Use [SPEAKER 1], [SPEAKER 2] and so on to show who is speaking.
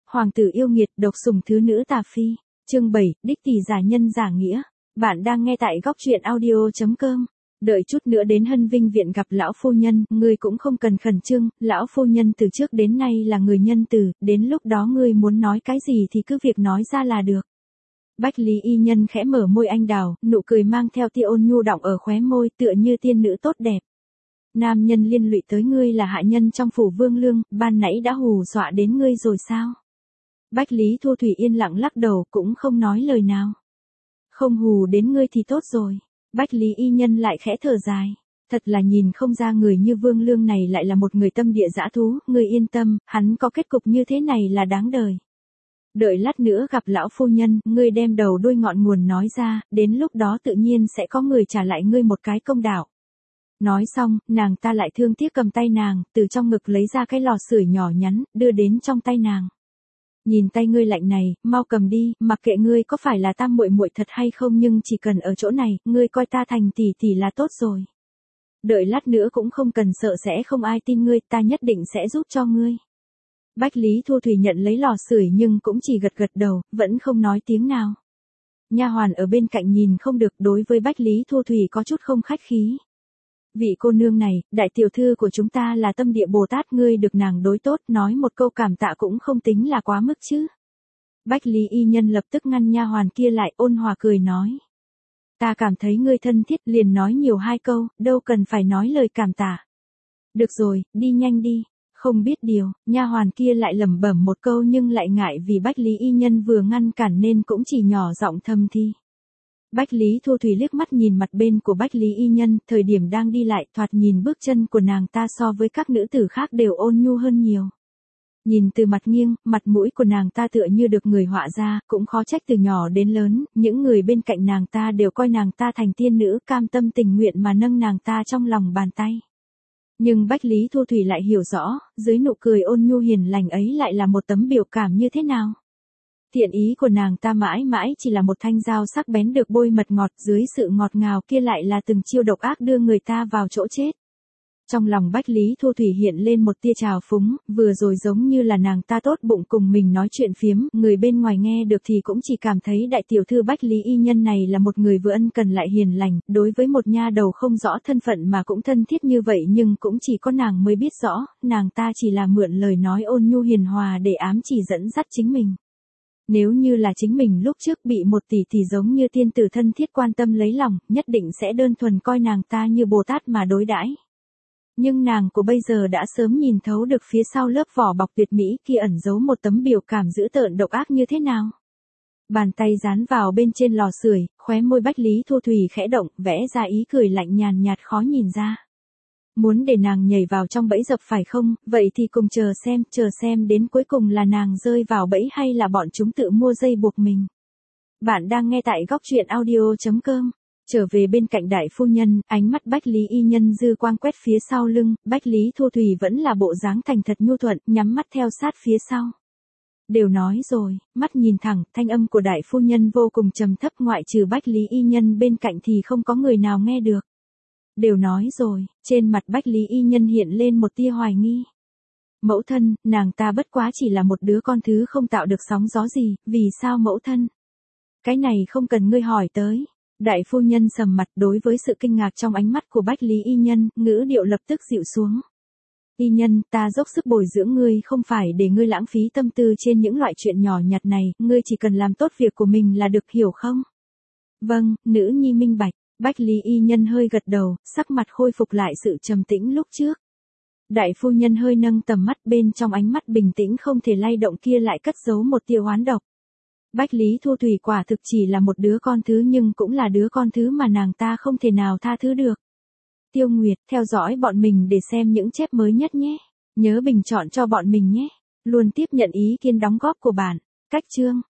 [SPEAKER 1] Hoàng tử yêu nghiệt, độc sủng thứ nữ tà phi. Chương 7, đích tỷ giả nhân giả nghĩa. Bạn đang nghe tại góc truyện audio.com. Đợi chút nữa đến Hân Vinh viện gặp lão phu nhân, ngươi cũng không cần khẩn trương, lão phu nhân từ trước đến nay là người nhân từ, đến lúc đó ngươi muốn nói cái gì thì cứ việc nói ra là được. Bách Lý Y Nhân khẽ mở môi anh đào, nụ cười mang theo tia ôn nhu đọng ở khóe môi, tựa như tiên nữ tốt đẹp. Nam nhân liên lụy tới ngươi là hạ nhân trong phủ Vương Lương, ban nãy đã hù dọa đến ngươi rồi sao? Bách Lý Thu Thủy yên lặng lắc đầu, cũng không nói lời nào. Không hù đến ngươi thì tốt rồi. Bách Lý Y Nhân lại khẽ thở dài. Thật là nhìn không ra người như Vương Lương này lại là một người tâm địa dã thú, ngươi yên tâm, hắn có kết cục như thế này là đáng đời. Đợi lát nữa gặp lão phu nhân, ngươi đem đầu đuôi ngọn nguồn nói ra, đến lúc đó tự nhiên sẽ có người trả lại ngươi một cái công đạo. Nói xong, nàng ta lại thương tiếc cầm tay nàng, từ trong ngực lấy ra cái lò sưởi nhỏ nhắn, đưa đến trong tay nàng. Nhìn tay ngươi lạnh này, mau cầm đi, mặc kệ ngươi có phải là tam muội muội thật hay không, nhưng chỉ cần ở chỗ này, ngươi coi ta thành tỷ tỷ là tốt rồi. Đợi lát nữa cũng không cần sợ sẽ không ai tin ngươi, ta nhất định sẽ giúp cho ngươi. Bách Lý Thu Thủy nhận lấy lò sưởi nhưng cũng chỉ gật gật đầu, vẫn không nói tiếng nào. Nha hoàn ở bên cạnh nhìn không được, đối với Bách Lý Thu Thủy có chút không khách khí. Vị cô nương này, đại tiểu thư của chúng ta là tâm địa Bồ Tát, ngươi được nàng đối tốt, nói một câu cảm tạ cũng không tính là quá mức chứ. Bách Lý Y Nhân lập tức ngăn nha hoàn kia lại, ôn hòa cười nói. Ta cảm thấy ngươi thân thiết, liền nói nhiều hai câu, đâu cần phải nói lời cảm tạ. Được rồi, đi nhanh đi. Không biết điều, nha hoàn kia lại lẩm bẩm một câu nhưng lại ngại vì Bách Lý Y Nhân vừa ngăn cản nên cũng chỉ nhỏ giọng thầm thì. Bách Lý Thu Thủy liếc mắt nhìn mặt bên của Bách Lý Y Nhân, thời điểm đang đi lại, thoạt nhìn bước chân của nàng ta so với các nữ tử khác đều ôn nhu hơn nhiều. Nhìn từ mặt nghiêng, mặt mũi của nàng ta tựa như được người họa ra, cũng khó trách từ nhỏ đến lớn, những người bên cạnh nàng ta đều coi nàng ta thành tiên nữ, cam tâm tình nguyện mà nâng nàng ta trong lòng bàn tay. Nhưng Bách Lý Thu Thủy lại hiểu rõ, dưới nụ cười ôn nhu hiền lành ấy lại là một tấm biểu cảm như thế nào. Thiện ý của nàng ta mãi mãi chỉ là một thanh dao sắc bén được bôi mật ngọt, dưới sự ngọt ngào kia lại là từng chiêu độc ác đưa người ta vào chỗ chết. Trong lòng Bách Lý Thu Thủy hiện lên một tia trào phúng, vừa rồi giống như là nàng ta tốt bụng cùng mình nói chuyện phiếm, người bên ngoài nghe được thì cũng chỉ cảm thấy đại tiểu thư Bách Lý Y Nhân này là một người vừa ân cần lại hiền lành, đối với một nha đầu không rõ thân phận mà cũng thân thiết như vậy, nhưng cũng chỉ có nàng mới biết rõ, nàng ta chỉ là mượn lời nói ôn nhu hiền hòa để ám chỉ dẫn dắt chính mình. Nếu như là chính mình lúc trước bị một tỷ tỷ giống như tiên tử thân thiết quan tâm lấy lòng, nhất định sẽ đơn thuần coi nàng ta như Bồ Tát mà đối đãi. Nhưng nàng của bây giờ đã sớm nhìn thấu được phía sau lớp vỏ bọc tuyệt mỹ kia ẩn giấu một tấm biểu cảm dữ tợn độc ác như thế nào. Bàn tay dán vào bên trên lò sưởi, khóe môi Bách Lý Thu Thủy khẽ động, vẽ ra ý cười lạnh nhàn nhạt khó nhìn ra. Muốn để nàng nhảy vào trong bẫy dập phải không, vậy thì cùng chờ xem đến cuối cùng là nàng rơi vào bẫy hay là bọn chúng tự mua dây buộc mình. Bạn đang nghe tại góc truyện audio.com. Trở về bên cạnh đại phu nhân, ánh mắt Bách Lý Y Nhân dư quang quét phía sau lưng, Bách Lý Thu Thủy vẫn là bộ dáng thành thật nhu thuận, nhắm mắt theo sát phía sau. Đều nói rồi, mắt nhìn thẳng, thanh âm của đại phu nhân vô cùng trầm thấp, ngoại trừ Bách Lý Y Nhân bên cạnh thì không có người nào nghe được. Đều nói rồi, trên mặt Bách Lý Y Nhân hiện lên một tia hoài nghi. Mẫu thân, nàng ta bất quá chỉ là một đứa con thứ không tạo được sóng gió gì, vì sao mẫu thân? Cái này không cần ngươi hỏi tới. Đại phu nhân sầm mặt, đối với sự kinh ngạc trong ánh mắt của Bách Lý Y Nhân, ngữ điệu lập tức dịu xuống. Y Nhân, ta dốc sức bồi dưỡng ngươi không phải để ngươi lãng phí tâm tư trên những loại chuyện nhỏ nhặt này, ngươi chỉ cần làm tốt việc của mình là được, hiểu không? Vâng, nữ nhi minh bạch. Bách Lý Y Nhân hơi gật đầu, sắc mặt khôi phục lại sự trầm tĩnh lúc trước. Đại phu nhân hơi nâng tầm mắt, bên trong ánh mắt bình tĩnh không thể lay động kia lại cất giấu một tia oán độc. Bách Lý Thu Thủy quả thực chỉ là một đứa con thứ, nhưng cũng là đứa con thứ mà nàng ta không thể nào tha thứ được. Tiêu Nguyệt, theo dõi bọn mình để xem những chép mới nhất nhé. Nhớ bình chọn cho bọn mình nhé. Luôn tiếp nhận ý kiến đóng góp của bạn. Cách chương.